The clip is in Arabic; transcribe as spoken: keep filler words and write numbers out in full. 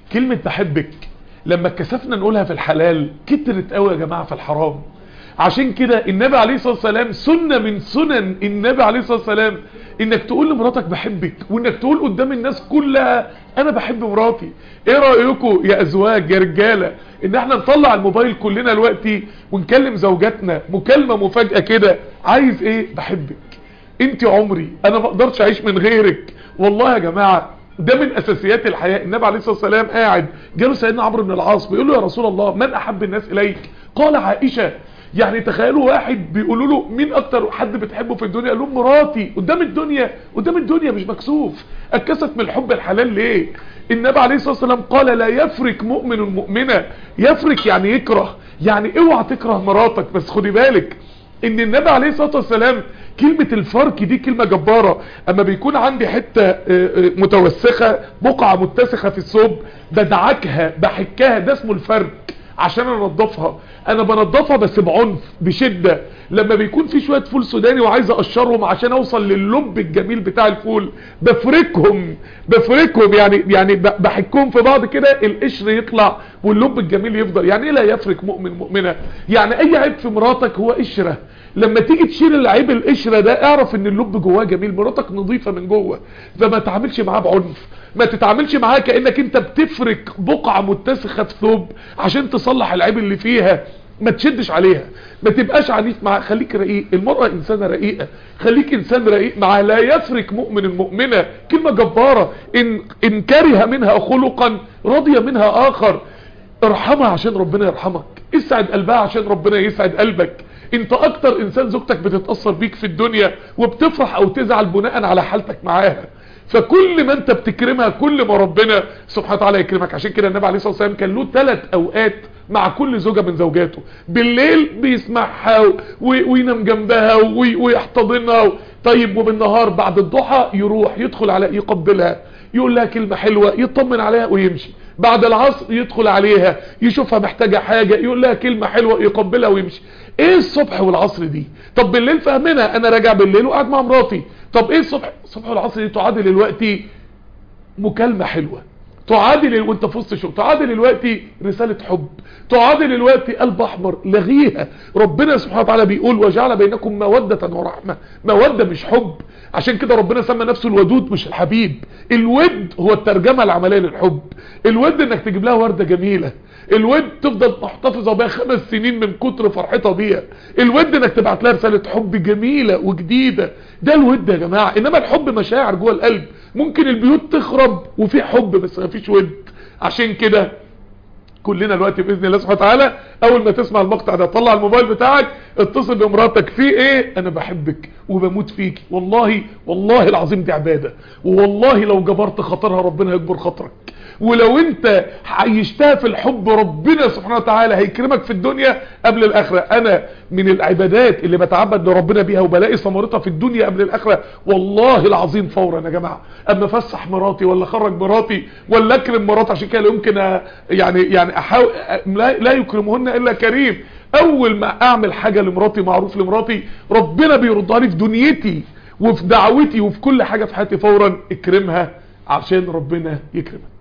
كلمة بحبك لما اتكسفنا نقولها في الحلال كترت قوي يا جماعة في الحرام. عشان كده النبي عليه الصلاة والسلام سنة من سنن النبي عليه الصلاة والسلام انك تقول لمراتك بحبك، وانك تقول قدام الناس كلها انا بحب مراتي. ايه رأيكم يا ازواج يا رجالة ان احنا نطلع الموبايل كلنا دلوقتي ونكلم زوجاتنا مكالمة مفاجأة كده، عايز ايه؟ بحبك، انت عمري، انا ما اقدرش اعيش من غيرك. والله يا جماعة ده من اساسيات الحياة. النبي عليه الصلاة والسلام قاعد جاله سيدنا عمرو بن العاص بيقول له يا رسول الله من احب الناس اليك؟ قال عائشة. يعني تخيلوا واحد بيقولوا له مين اكتر حد بتحبه في الدنيا؟ قال لهم مراتي. قدام الدنيا، قدام الدنيا مش مكسوف. اتكسف من الحب الحلال ليه؟ النبي عليه الصلاة والسلام قال لا يفرك مؤمن مؤمنة. يفرك يعني يكره، يعني اوعى تكره مراتك. بس خدي بالك ان النبي عليه الصلاة والسلام كلمة الفرك دي كلمة جبارة. اما بيكون عندي حتة متوسخة، بقعة متسخة في الثوب، بدعكها بحكها، ده اسمه الفرك. عشان انضفها انا بنضفها بس بعنف بشدة. لما بيكون في شوية فول سوداني وعايز اقشرهم عشان اوصل لللب الجميل بتاع الفول، بفركهم بفركهم يعني يعني بحكهم في بعض كده، القشر يطلع واللب الجميل يفضل. يعني ايه لا يفرك مؤمن مؤمنة؟ يعني اي عيب في مراتك هو قشرة، لما تيجي تشيل العيب القشرة ده اعرف ان اللب جواه جميل، مراتك نظيفة من جوه. فما تعاملش معاه بعنف، ما تتعاملش معاه كأنك انت بتفرك بقعة متسخة في ثوب عشان تصلح العيب اللي فيها. ما تشدش عليها، ما تبقاش عنيف معاه، خليك رقيق. المرأة انسانة رقيقة، خليك انسان رقيق معاه. لا يفرك مؤمن المؤمنة، كلمة جبارة. ان, إن كره منها خلقا رضي منها اخر. ارحمها عشان ربنا يرحمك، اسعد قلبها عشان ربنا يسعد قلبك. انت اكتر انسان زوجتك بتتأثر بيك في الدنيا وبتفرح او تزعل بناء على حالتك معاها. فكل ما انت بتكرمها كل ما ربنا سبحانه وتعالى يكرمك. عشان كده النبي عليه الصلاة والسلام كان له ثلاث اوقات مع كل زوجة من زوجاته. بالليل بيسمعها وينام جنبها ويحتضنها. طيب وبالنهار بعد الضحى يروح يدخل على يقبلها، يقول لها كلمة حلوة، يطمن عليها ويمشي. بعد العصر يدخل عليها يشوفها محتاجة حاجة، يقول لها كلمة حلوة، يقبلها ويمشي. ايه الصبح والعصر دي؟ طب بالليل فهمنا انا راجع بالليل وقاعد مع مراتي. طب ايه الصبح؟ الصبح والعصر دي تعادل الوقت مكالمة حلوة، تعادل وانت في وسط شغل، تعادل الوقت رسالة حب، تعادل الوقت قلب احمر لغيها. ربنا سبحانه وتعالى بيقول وجعل بينكم مودة ورحمة. مودة مش حب. عشان كده ربنا سمى نفسه الودود مش الحبيب. الود هو الترجمة العملية للحب. الود انك تجيب لها وردة جميلة، الود تفضل محتفظة بيها خمس سنين من كتر فرحتها بيها، الود انك تبعت لها رسالة حب جميلة وجديدة. ده الود يا جماعة. انما الحب مشاعر جوه القلب. ممكن البيوت تخرب وفي حب بس ما فيش ود. عشان كده كلنا دلوقتي باذن الله سبحانه وتعالى اول ما تسمع المقطع ده طلع الموبايل بتاعك، اتصل بمراتك، في ايه؟ انا بحبك وبموت فيك. والله والله العظيم دي عبادة، والله لو جبرت خطرها ربنا يجبر خطرك. ولو انت عيشتها في الحب ربنا سبحانه وتعالى هيكرمك في الدنيا قبل الاخرة. انا من العبادات اللي بتعبد لربنا بيها وبلاقي ثمرتها في الدنيا قبل الاخرة والله العظيم فورا يا جماعة، اما افسح مراتي ولا اخرج مراتي ولا اكرم مراتي. عشان كده لا يمكن يعني يعني احاول لا, لا يكرمهن الا كريم. اول ما اعمل حاجة لمراتي، معروف لمراتي، ربنا بيردها لي في دنيتي وفي دعوتي وفي كل حاجة في حياتي فورا. اكرمها عشان ربنا يكرمك.